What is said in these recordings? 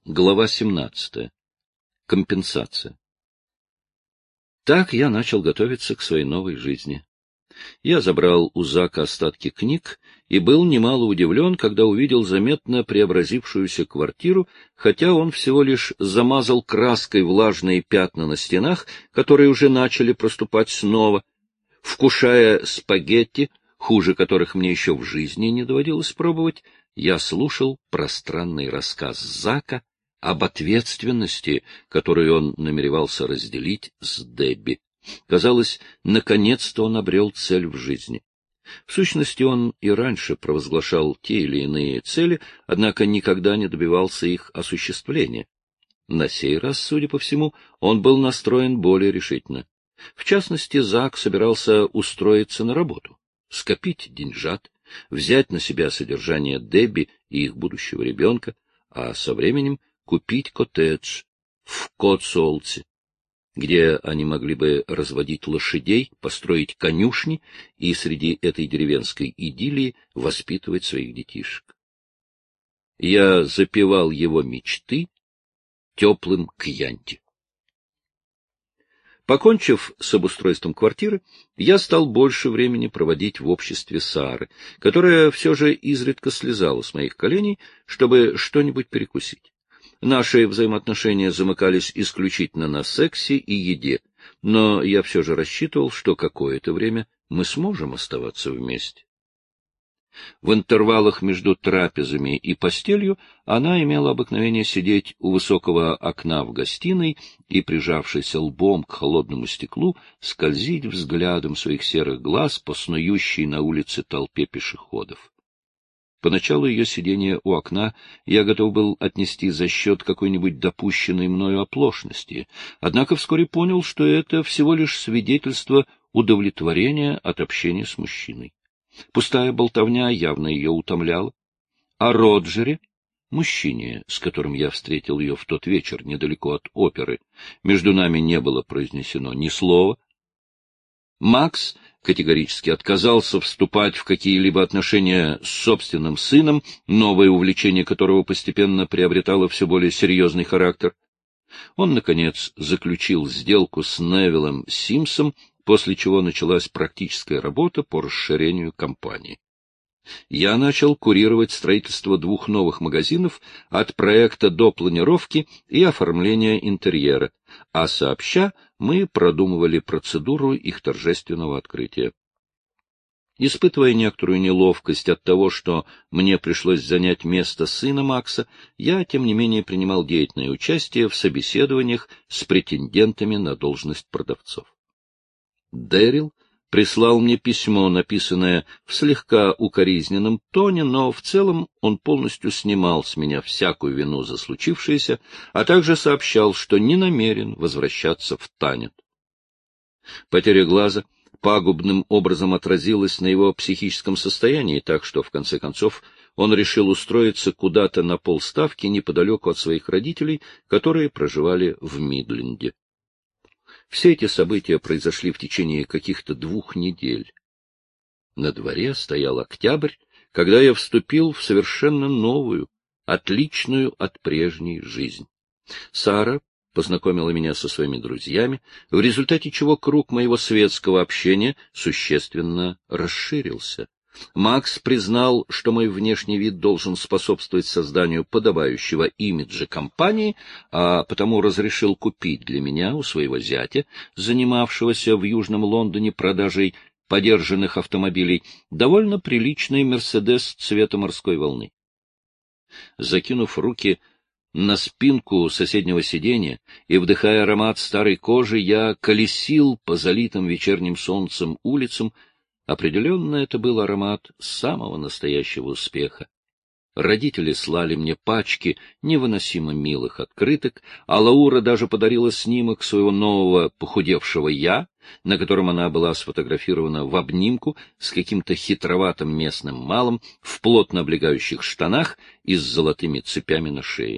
Глава 17. Компенсация. Так я начал готовиться к своей новой жизни. Я забрал у Зака остатки книг и был немало удивлен, когда увидел заметно преобразившуюся квартиру, хотя он всего лишь замазал краской влажные пятна на стенах, которые уже начали проступать снова. Вкушая спагетти, хуже которых мне еще в жизни не доводилось пробовать, я слушал пространный рассказ Зака об ответственности, которую он намеревался разделить с Дебби. Казалось, наконец-то он обрел цель в жизни. В сущности, он и раньше провозглашал те или иные цели, однако никогда не добивался их осуществления. На сей раз, судя по всему, он был настроен более решительно. В частности, Зак собирался устроиться на работу, скопить деньжат, взять на себя содержание Дебби и их будущего ребенка, а со временем купить коттедж в Котсуолте, где они могли бы разводить лошадей, построить конюшни и среди этой деревенской идиллии воспитывать своих детишек. Я запевал его мечты теплым кьянти. Покончив с обустройством квартиры, я стал больше времени проводить в обществе Сары, которая все же изредка слезала с моих коленей, чтобы что-нибудь перекусить. Наши взаимоотношения замыкались исключительно на сексе и еде, но я все же рассчитывал, что какое-то время мы сможем оставаться вместе. В интервалах между трапезами и постелью она имела обыкновение сидеть у высокого окна в гостиной и, прижавшись лбом к холодному стеклу, скользить взглядом своих серых глаз по снующей на улице толпе пешеходов. Поначалу ее сидение у окна я готов был отнести за счет какой-нибудь допущенной мною оплошности, однако вскоре понял, что это всего лишь свидетельство удовлетворения от общения с мужчиной. Пустая болтовня явно ее утомляла. О Роджере, мужчине, с которым я встретил ее в тот вечер недалеко от оперы, между нами не было произнесено ни слова. Макс категорически отказался вступать в какие-либо отношения с собственным сыном, новое увлечение которого постепенно приобретало все более серьезный характер. Он, наконец, заключил сделку с Невиллом Симсом, после чего началась практическая работа по расширению компании. Я начал курировать строительство 2 новых магазинов от проекта до планировки и оформления интерьера, а сообща мы продумывали процедуру их торжественного открытия. Испытывая некоторую неловкость от того, что мне пришлось занять место сына Макса, я, тем не менее, принимал деятельное участие в собеседованиях с претендентами на должность продавцов. Дэрил прислал мне письмо, написанное в слегка укоризненном тоне, но в целом он полностью снимал с меня всякую вину за случившееся, а также сообщал, что не намерен возвращаться в Танет. Потеря глаза пагубным образом отразилась на его психическом состоянии, так что, в конце концов, он решил устроиться куда-то на полставки неподалеку от своих родителей, которые проживали в Мидленде. Все эти события произошли в течение каких-то 2 недель. На дворе стоял октябрь, когда я вступил в совершенно новую, отличную от прежней жизнь. Сара познакомила меня со своими друзьями, в результате чего круг моего светского общения существенно расширился. Макс признал, что мой внешний вид должен способствовать созданию подобающего имиджа компании, а потому разрешил купить для меня у своего зятя, занимавшегося в Южном Лондоне продажей подержанных автомобилей, довольно приличный «Мерседес» цвета морской волны. Закинув руки на спинку соседнего сиденья и, вдыхая аромат старой кожи, я колесил по залитым вечерним солнцем улицам. Определенно это был аромат самого настоящего успеха. Родители слали мне пачки невыносимо милых открыток, а Лаура даже подарила снимок своего нового похудевшего «я», на котором она была сфотографирована в обнимку с каким-то хитроватым местным малым в плотно облегающих штанах и с золотыми цепями на шее.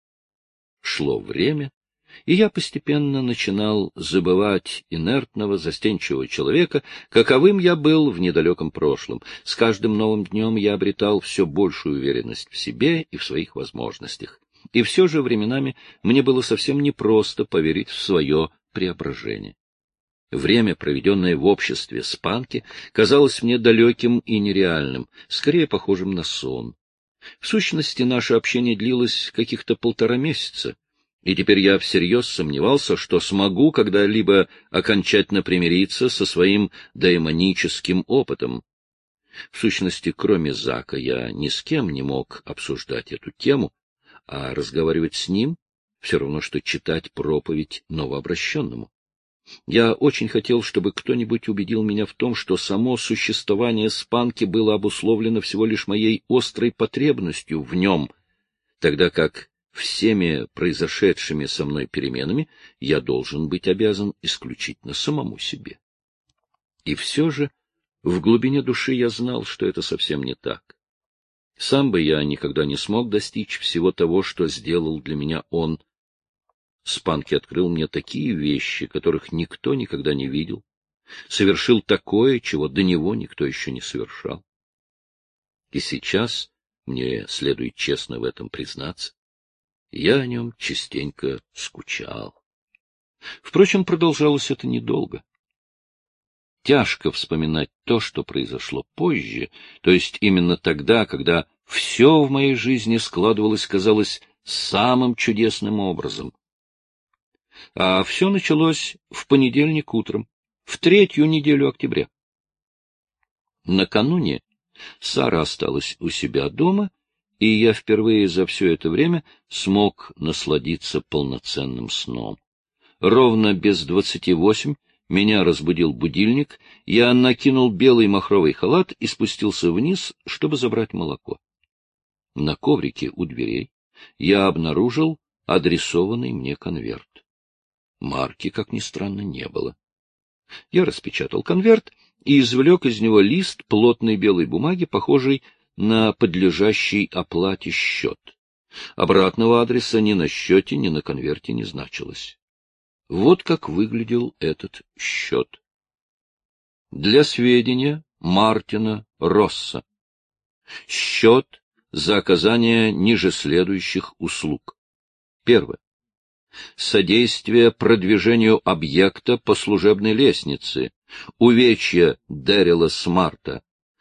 Шло время, и я постепенно начинал забывать инертного, застенчивого человека, каковым я был в недалеком прошлом. С каждым новым днем я обретал все большую уверенность в себе и в своих возможностях. И все же временами мне было совсем непросто поверить в свое преображение. Время, проведенное в обществе Спанки, казалось мне далеким и нереальным, скорее похожим на сон. В сущности, наше общение длилось каких-то 1,5 месяца, и теперь я всерьез сомневался, что смогу когда-либо окончательно примириться со своим daimоническим опытом. В сущности, кроме Зака, я ни с кем не мог обсуждать эту тему, а разговаривать с ним — все равно, что читать проповедь новообращенному. Я очень хотел, чтобы кто-нибудь убедил меня в том, что само существование Спанки было обусловлено всего лишь моей острой потребностью в нем, тогда как всеми произошедшими со мной переменами я должен быть обязан исключительно самому себе. И все же в глубине души я знал, что это совсем не так. Сам бы я никогда не смог достичь всего того, что сделал для меня он. Спанки открыл мне такие вещи, которых никто никогда не видел, совершил такое, чего до него никто еще не совершал. И сейчас, мне следует честно в этом признаться, я о нем частенько скучал. Впрочем, продолжалось это недолго. Тяжко вспоминать то, что произошло позже, то есть именно тогда, когда все в моей жизни складывалось, казалось, самым чудесным образом. А все началось в понедельник утром, в 3-ю неделю октября. Накануне Сара осталась у себя дома, и я впервые за все это время смог насладиться полноценным сном. Ровно без 28 меня разбудил будильник, я накинул белый махровый халат и спустился вниз, чтобы забрать молоко. На коврике у дверей я обнаружил адресованный мне конверт. Марки, как ни странно, не было. Я распечатал конверт и извлек из него лист плотной белой бумаги, похожий на подлежащий оплате счет. Обратного адреса ни на счете, ни на конверте не значилось. Вот как выглядел этот счет. Для сведения Мартина Росса. Счет за оказание ниже следующих услуг. Первое. Содействие продвижению объекта по служебной лестнице. Увечья Дэрила Смарта.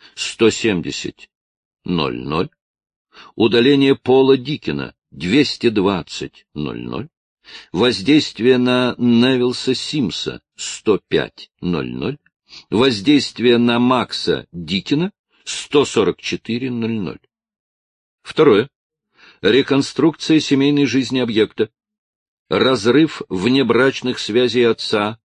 170:00. Удаление Пола Диккена. 220:00. Воздействие на Невилса Симса. 105:00. Воздействие на Макса Диккена. 144:00. Второе. Реконструкция семейной жизни объекта. Разрыв внебрачных связей отца.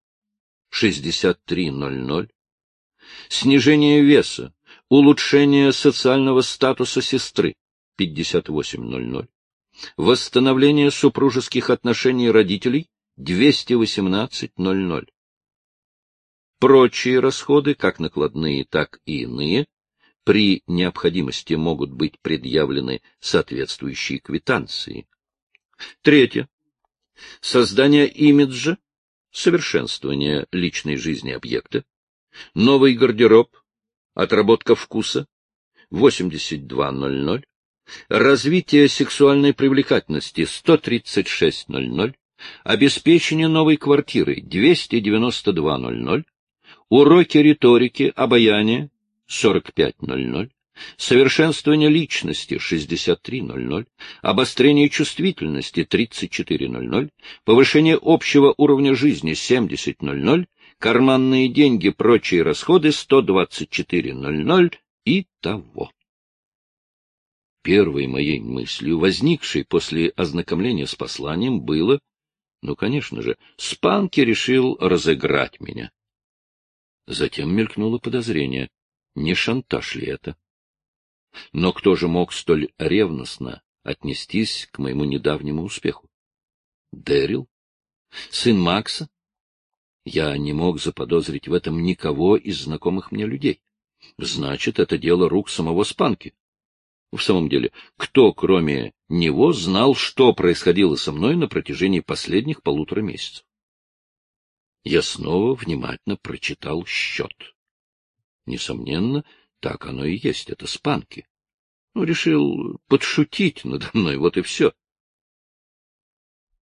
63:00. Снижение веса. Улучшение социального статуса сестры. 58:00. Восстановление супружеских отношений родителей. 218:00. Прочие расходы, как накладные, так и иные, при необходимости могут быть предъявлены соответствующие квитанции. Третье. Создание имиджа, совершенствование личной жизни объекта, новый гардероб, отработка вкуса, 82:00, развитие сексуальной привлекательности, 136:00, обеспечение новой квартиры, 292:00, уроки риторики, обаяния, 45:00, совершенствование личности, 63:00, обострение чувствительности, 34:00, повышение общего уровня жизни, 70:00, карманные деньги, прочие расходы, 124:00 и того. Первой моей мыслью, возникшей после ознакомления с посланием, было, конечно же, Спанки решил разыграть меня. Затем мелькнуло подозрение, не шантаж ли это? Но кто же мог столь ревностно отнестись к моему недавнему успеху? Дэрил? Сын Макса? Я не мог заподозрить в этом никого из знакомых мне людей. Значит, это дело рук самого Спанки. В самом деле, кто, кроме него, знал, что происходило со мной на протяжении последних 1,5 месяцев? Я снова внимательно прочитал счет. Несомненно, так оно и есть, это Спанки. Решил подшутить надо мной, вот и все.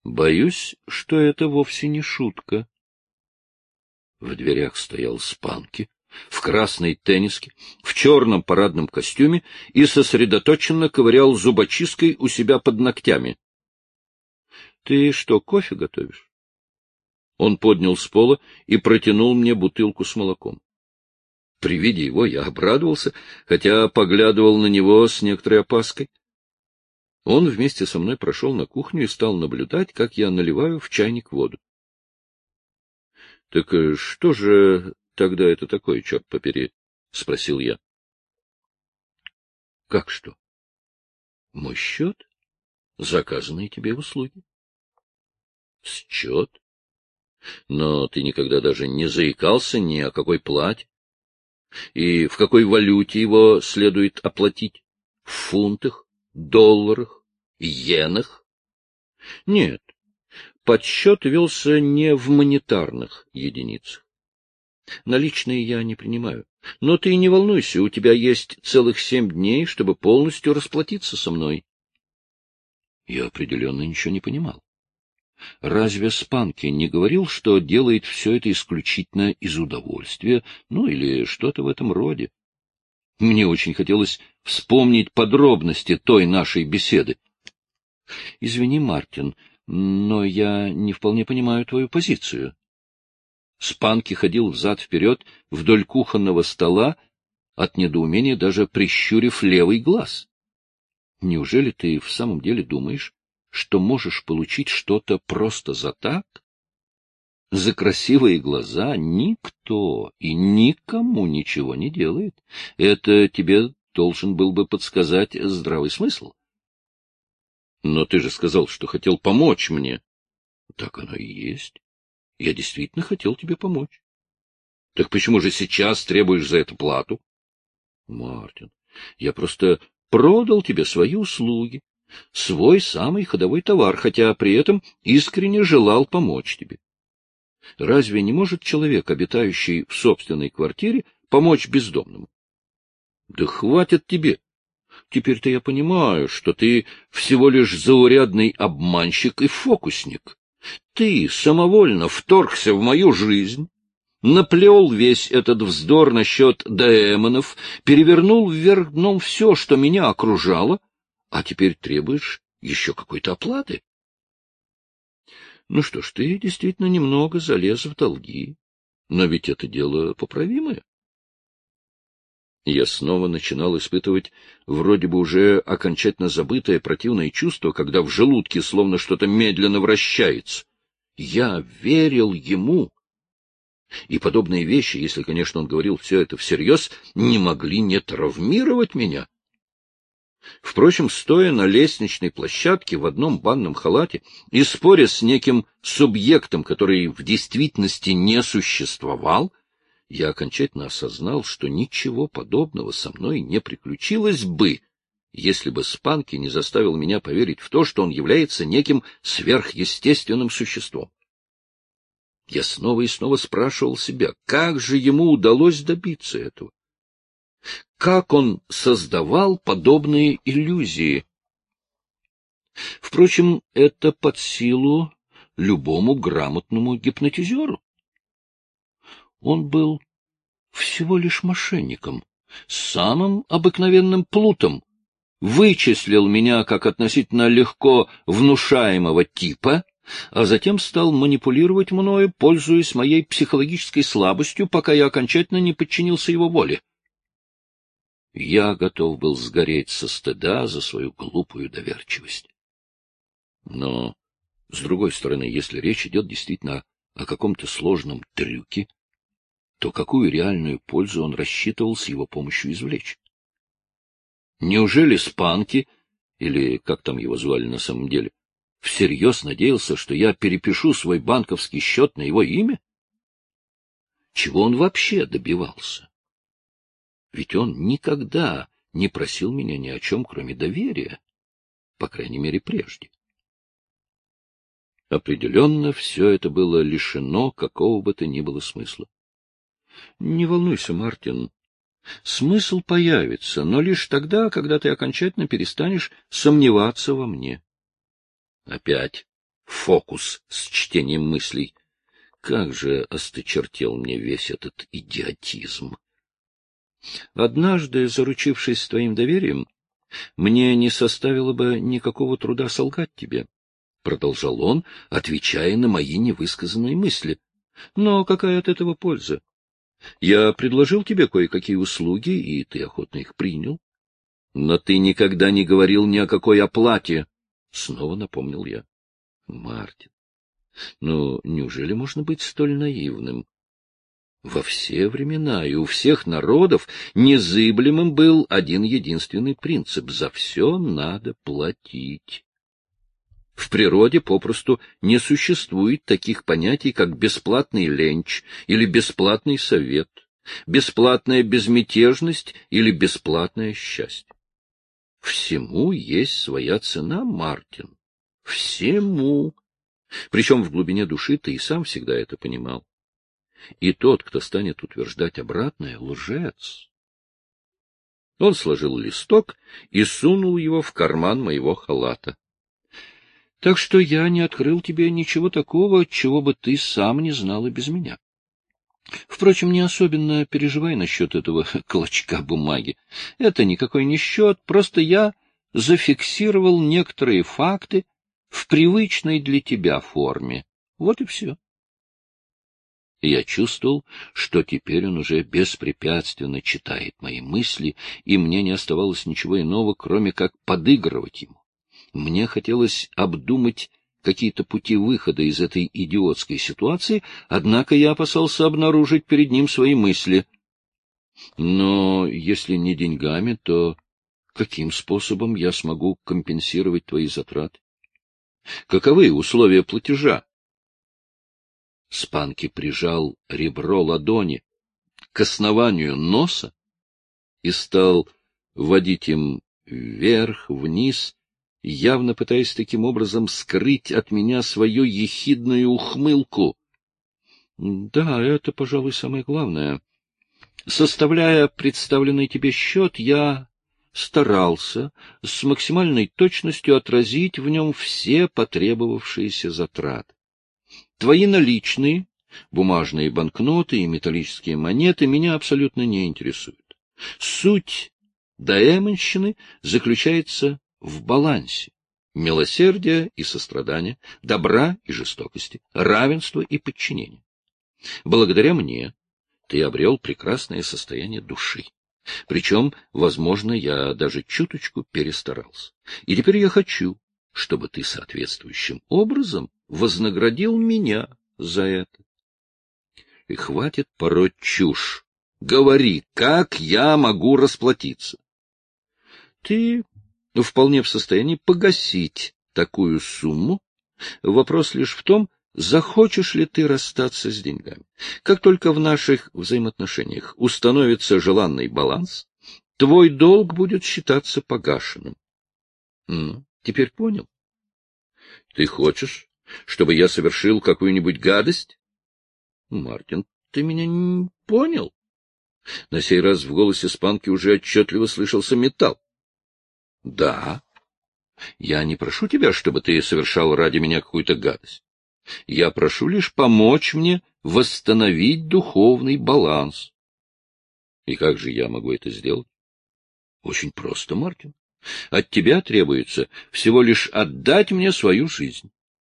Боюсь, что это вовсе не шутка. В дверях стоял Спанки, в красной тенниске, в черном парадном костюме и сосредоточенно ковырял зубочисткой у себя под ногтями. — Ты что, кофе готовишь? Он поднял с пола и протянул мне бутылку с молоком. При виде его я обрадовался, хотя поглядывал на него с некоторой опаской. Он вместе со мной прошел на кухню и стал наблюдать, как я наливаю в чайник воду. — Так что же тогда это такое, черт побери? — спросил я. — Как что? — Мой счет? Заказанные тебе услуги. — Счет? Но ты никогда даже не заикался ни о какой плате. И в какой валюте его следует оплатить? В фунтах, долларах, иенах? Нет, подсчет велся не в монетарных единицах. Наличные я не принимаю. Но ты не волнуйся, у тебя есть целых 7 дней, чтобы полностью расплатиться со мной. Я определенно ничего не понимал. Разве Спанки не говорил, что делает все это исключительно из удовольствия, ну или что-то в этом роде? Мне очень хотелось вспомнить подробности той нашей беседы. — Извини, Мартин, но я не вполне понимаю твою позицию. Спанки ходил взад-вперед вдоль кухонного стола, от недоумения даже прищурив левый глаз. Неужели ты в самом деле думаешь, что можешь получить что-то просто за так? За красивые глаза никто и никому ничего не делает. Это тебе должен был бы подсказать здравый смысл. Но ты же сказал, что хотел помочь мне. Так оно и есть. Я действительно хотел тебе помочь. Так почему же сейчас требуешь за это плату? Мартин, я просто продал тебе свои услуги, свой самый ходовой товар, хотя при этом искренне желал помочь тебе. Разве не может человек, обитающий в собственной квартире, помочь бездомному? Да хватит тебе. Теперь-то я понимаю, что ты всего лишь заурядный обманщик и фокусник. Ты самовольно вторгся в мою жизнь, наплел весь этот вздор насчет демонов, перевернул вверх дном все, что меня окружало, а теперь требуешь еще какой-то оплаты. Ну что ж, ты действительно немного залез в долги, но ведь это дело поправимое. Я снова начинал испытывать вроде бы уже окончательно забытое противное чувство, когда в желудке словно что-то медленно вращается. Я верил ему. И подобные вещи, если, конечно, он говорил все это всерьез, не могли не травмировать меня. Впрочем, стоя на лестничной площадке в одном банном халате и споря с неким субъектом, который в действительности не существовал, я окончательно осознал, что ничего подобного со мной не приключилось бы, если бы Спанки не заставил меня поверить в то, что он является неким сверхъестественным существом. Я снова и снова спрашивал себя, как же ему удалось добиться этого? Как он создавал подобные иллюзии? Впрочем, это под силу любому грамотному гипнотизеру. Он был всего лишь мошенником, самым обыкновенным плутом, вычислил меня как относительно легко внушаемого типа, а затем стал манипулировать мною, пользуясь моей психологической слабостью, пока я окончательно не подчинился его воле. Я готов был сгореть со стыда за свою глупую доверчивость. Но, с другой стороны, если речь идет действительно о каком-то сложном трюке, то какую реальную пользу он рассчитывал с его помощью извлечь? Неужели Спанки, или как там его звали на самом деле, всерьез надеялся, что я перепишу свой банковский счет на его имя? Чего он вообще добивался? Ведь он никогда не просил меня ни о чем, кроме доверия, по крайней мере, прежде. Определенно, все это было лишено какого бы то ни было смысла. Не волнуйся, Мартин. Смысл появится, но лишь тогда, когда ты окончательно перестанешь сомневаться во мне. Опять фокус с чтением мыслей. Как же осточертел мне весь этот идиотизм. Однажды, заручившись твоим доверием, мне не составило бы никакого труда солгать тебе, — продолжал он, отвечая на мои невысказанные мысли. Но какая от этого польза? Я предложил тебе кое-какие услуги, и ты охотно их принял. Но ты никогда не говорил ни о какой оплате, — снова напомнил я. Мартин, ну, неужели можно быть столь наивным? Во все времена и у всех народов незыблемым был один единственный принцип — за все надо платить. В природе попросту не существует таких понятий, как бесплатный ленч или бесплатный совет, бесплатная безмятежность или бесплатное счастье. Всему есть своя цена, Мартин. Всему. Причем в глубине души ты и сам всегда это понимал. И тот, кто станет утверждать обратное, — лжец. Он сложил листок и сунул его в карман моего халата. Так что я не открыл тебе ничего такого, чего бы ты сам не знал и без меня. Впрочем, не особенно переживай насчет этого клочка бумаги. Это никакой не счет, просто я зафиксировал некоторые факты в привычной для тебя форме. Вот и все. Я чувствовал, что теперь он уже беспрепятственно читает мои мысли, и мне не оставалось ничего иного, кроме как подыгрывать ему. Мне хотелось обдумать какие-то пути выхода из этой идиотской ситуации, однако я опасался обнаружить перед ним свои мысли. Но если не деньгами, то каким способом я смогу компенсировать твои затраты? Каковы условия платежа? Спанки прижал ребро ладони к основанию носа и стал водить им вверх-вниз, явно пытаясь таким образом скрыть от меня свою ехидную ухмылку. Да, это, пожалуй, самое главное. Составляя представленный тебе счет, я старался с максимальной точностью отразить в нем все потребовавшиеся затраты. Твои наличные, бумажные банкноты и металлические монеты меня абсолютно не интересуют. Суть доэмонщины заключается в балансе милосердия и сострадания, добра и жестокости, равенства и подчинения. Благодаря мне ты обрел прекрасное состояние души. Причем, возможно, я даже чуточку перестарался. И теперь я хочу, чтобы ты соответствующим образом вознаградил меня за это. И хватит пороть чушь. Говори, как я могу расплатиться? Ты вполне в состоянии погасить такую сумму. Вопрос лишь в том, захочешь ли ты расстаться с деньгами. Как только в наших взаимоотношениях установится желанный баланс, твой долг будет считаться погашенным. Теперь понял? Ты хочешь, чтобы я совершил какую-нибудь гадость? Мартин, ты меня не понял? На сей раз в голосе Спанки уже отчетливо слышался металл. Да. Я не прошу тебя, чтобы ты совершал ради меня какую-то гадость. Я прошу лишь помочь мне восстановить духовный баланс. И как же я могу это сделать? Очень просто, Мартин. От тебя требуется всего лишь отдать мне свою жизнь.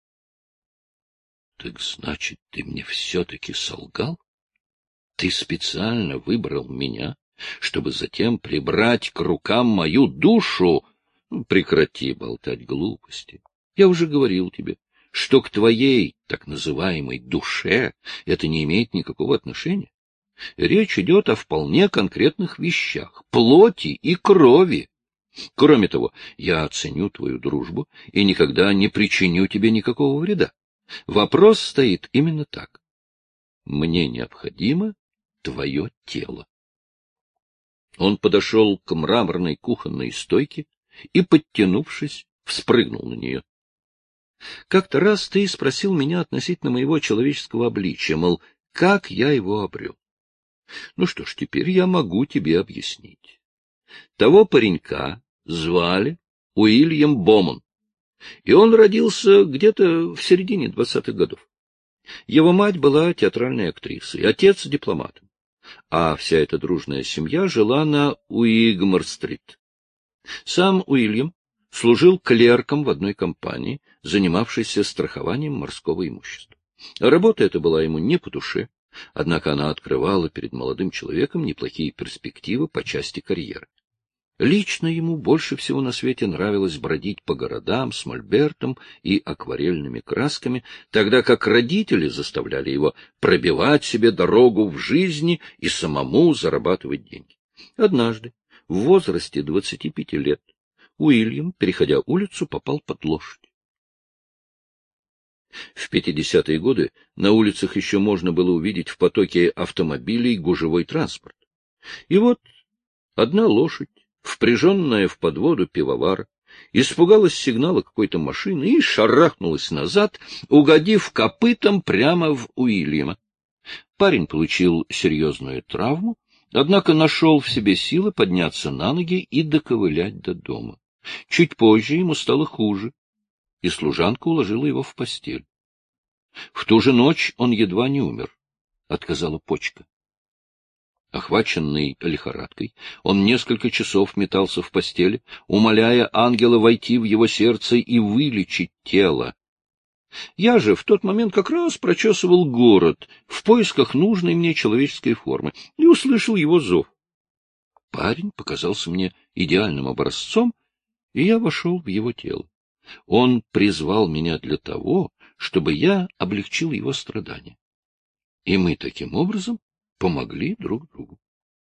Так значит, ты мне все-таки солгал? Ты специально выбрал меня, чтобы затем прибрать к рукам мою душу? Прекрати болтать глупости. Я уже говорил тебе, что к твоей так называемой душе это не имеет никакого отношения. Речь идет о вполне конкретных вещах, плоти и крови. Кроме того, я оценю твою дружбу и никогда не причиню тебе никакого вреда. Вопрос стоит именно так. Мне необходимо твое тело. Он подошел к мраморной кухонной стойке и, подтянувшись, вспрыгнул на нее. Как-то раз ты спросил меня относительно моего человеческого обличия, мол, как я его обрел. Ну что ж, теперь я могу тебе объяснить. Того паренька звали Уильям Бомон. и он родился где-то в середине 20-х годов. Его мать была театральной актрисой, отец — дипломатом, а вся эта дружная семья жила на Уигмор-стрит. Сам Уильям служил клерком в одной компании, занимавшейся страхованием морского имущества. Работа эта была ему не по душе, однако она открывала перед молодым человеком неплохие перспективы по части карьеры. Лично ему больше всего на свете нравилось бродить по городам с мольбертом и акварельными красками, тогда как родители заставляли его пробивать себе дорогу в жизни и самому зарабатывать деньги. Однажды, в возрасте 25 лет, Уильям, переходя улицу, попал под лошадь. В 50-е годы на улицах еще можно было увидеть в потоке автомобилей гужевой транспорт. И вот одна лошадь, впряженная в подводу пивовара, испугалась сигнала какой-то машины и шарахнулась назад, угодив копытом прямо в Уильяма. Парень получил серьезную травму, однако нашел в себе силы подняться на ноги и доковылять до дома. Чуть позже ему стало хуже, и служанка уложила его в постель. В ту же ночь он едва не умер, отказала почка. Охваченный лихорадкой, он несколько часов метался в постели, умоляя ангела войти в его сердце и вылечить тело. Я же в тот момент как раз прочесывал город в поисках нужной мне человеческой формы и услышал его зов. Парень показался мне идеальным образцом, и я вошел в его тело. Он призвал меня для того, чтобы я облегчил его страдания. И мы таким образом помогли друг другу.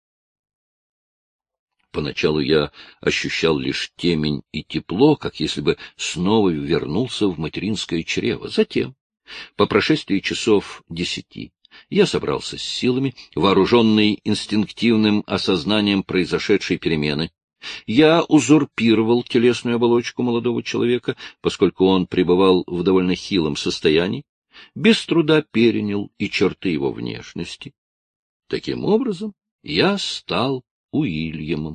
Поначалу я ощущал лишь темень и тепло, как если бы снова вернулся в материнское чрево. Затем, по прошествии часов 10, я собрался с силами, вооруженный инстинктивным осознанием произошедшей перемены. Я узурпировал телесную оболочку молодого человека, поскольку он пребывал в довольно хилом состоянии, без труда перенял и черты его внешности. Таким образом, я стал Уильямом.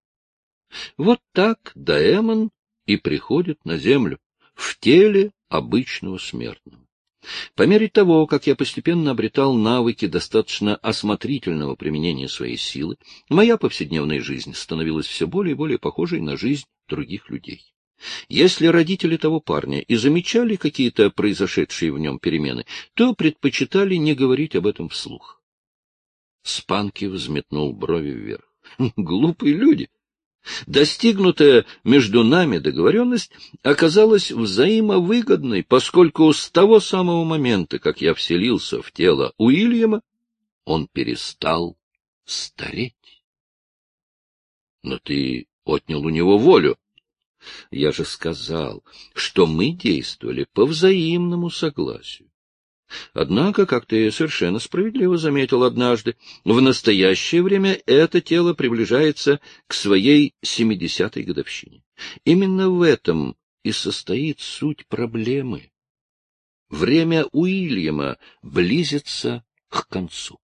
Вот так Даэмон и приходит на землю, в теле обычного смертного. По мере того, как я постепенно обретал навыки достаточно осмотрительного применения своей силы, моя повседневная жизнь становилась все более и более похожей на жизнь других людей. Если родители того парня и замечали какие-то произошедшие в нем перемены, то предпочитали не говорить об этом вслух. Спанки взметнул брови вверх. Глупые люди! Достигнутая между нами договоренность оказалась взаимовыгодной, поскольку с того самого момента, как я вселился в тело Уильяма, он перестал стареть. Но ты отнял у него волю. Я же сказал, что мы действовали по взаимному согласию. Однако, как ты совершенно справедливо заметил однажды, в настоящее время это тело приближается к своей 70-й годовщине. Именно в этом и состоит суть проблемы. Время Уильяма близится к концу.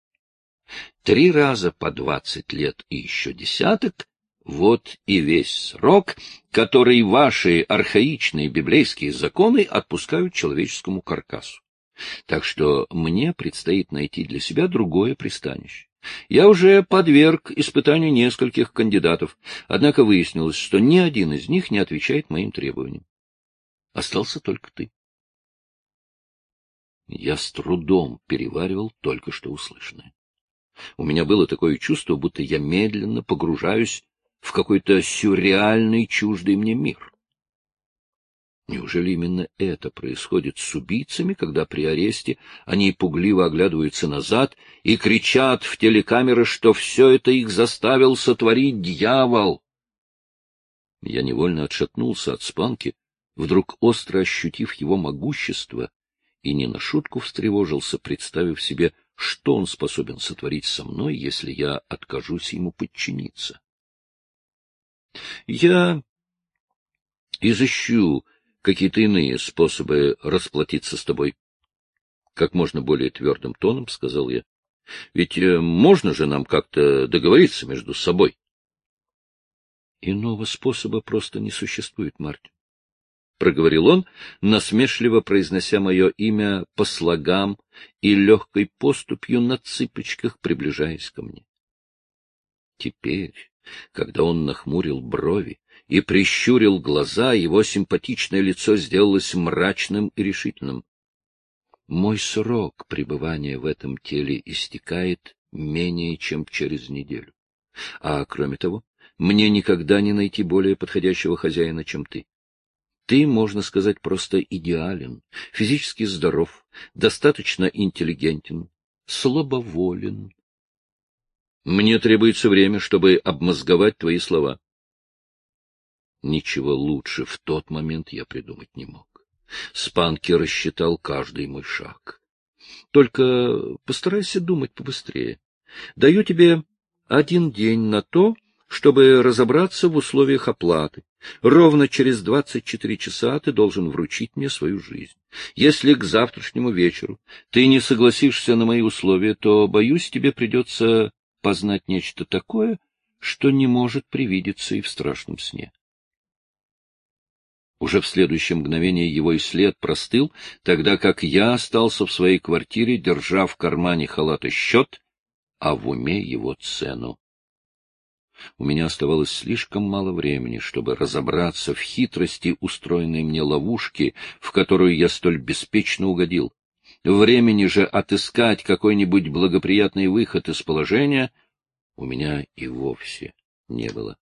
3 раза по 20 лет и еще десяток — вот и весь срок, который ваши архаичные библейские законы отпускают человеческому каркасу. Так что мне предстоит найти для себя другое пристанище. Я уже подверг испытанию нескольких кандидатов, однако выяснилось, что ни один из них не отвечает моим требованиям. Остался только ты. Я с трудом переваривал только что услышанное. У меня было такое чувство, будто я медленно погружаюсь в какой-то сюрреальный, чуждый мне мир. Неужели именно это происходит с убийцами, когда при аресте они пугливо оглядываются назад и кричат в телекамеры, что все это их заставил сотворить дьявол? Я невольно отшатнулся от Спанки, вдруг остро ощутив его могущество, и не на шутку встревожился, представив себе, что он способен сотворить со мной, если я откажусь ему подчиниться. Я изыщу какие-то иные способы расплатиться с тобой. Как можно более твердым тоном сказал я. Ведь можно же нам как-то договориться между собой. Иного способа просто не существует, Мартин. проговорил он, насмешливо произнося мое имя по слогам и легкой поступью на цыпочках, приближаясь ко мне. Теперь, когда он нахмурил брови и прищурил глаза, его симпатичное лицо сделалось мрачным и решительным. Мой срок пребывания в этом теле истекает менее чем через неделю. А кроме того, мне никогда не найти более подходящего хозяина, чем ты. Ты, можно сказать, просто идеален, физически здоров, достаточно интеллигентен, слабоволен. Мне требуется время, чтобы обмозговать твои слова. Ничего лучше в тот момент я придумать не мог. Спанки рассчитал каждый мой шаг. Только постарайся думать побыстрее. Даю тебе 1 день на то, чтобы разобраться в условиях оплаты. Ровно через 24 часа ты должен вручить мне свою жизнь. Если к завтрашнему вечеру ты не согласишься на мои условия, то, боюсь, тебе придется познать нечто такое, что не может привидеться и в страшном сне. Уже в следующее мгновение его и след простыл, тогда как я остался в своей квартире, держа в кармане халата счет, а в уме его цену. У меня оставалось слишком мало времени, чтобы разобраться в хитрости устроенной мне ловушки, в которую я столь беспечно угодил. Времени же отыскать какой-нибудь благоприятный выход из положения у меня и вовсе не было.